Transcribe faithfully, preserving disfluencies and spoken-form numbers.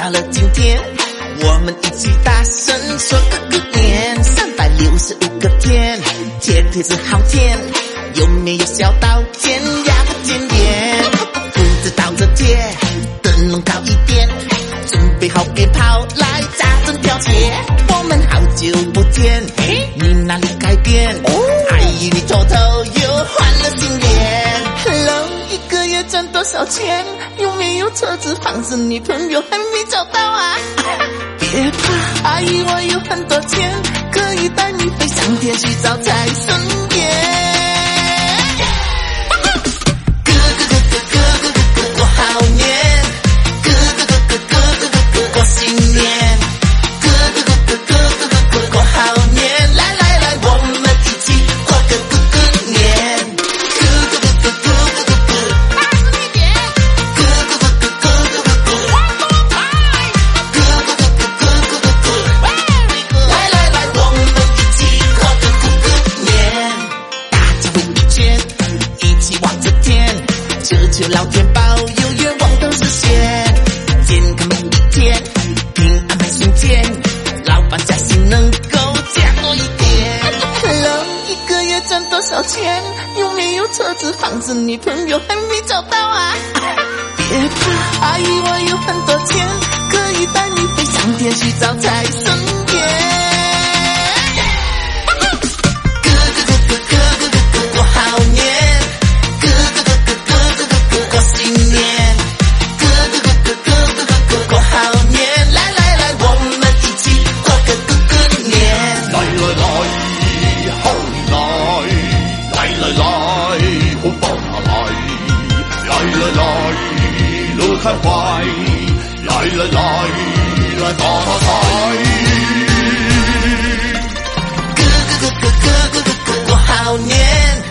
到了今天，我们一起大声说个good年，三百六十五个天，天天是好天，有没有笑到天涯不见边？胡子倒着贴，灯笼高一点，准备好鞭炮来扎针挑铁。我们好久不见，你哪里改变？阿姨你偷偷又换了新脸。Hello， 一个月赚多少钱？有没有车子房子女朋友还没找到啊？别怕，阿姨我有很多钱，可以带你飞上天去找财神爷。求老天保佑愿望都实现，健康每一天，平安每瞬间，老板加薪能够加多一点。Hello， 一个月赚多少钱？有没有车子房子女朋友还没找到啊？别怕，阿姨我有很多钱，可以带你飞上天去找财神爷。 乐开怀，来来来，来发财！ 哥哥哥哥哥哥哥哥过好年。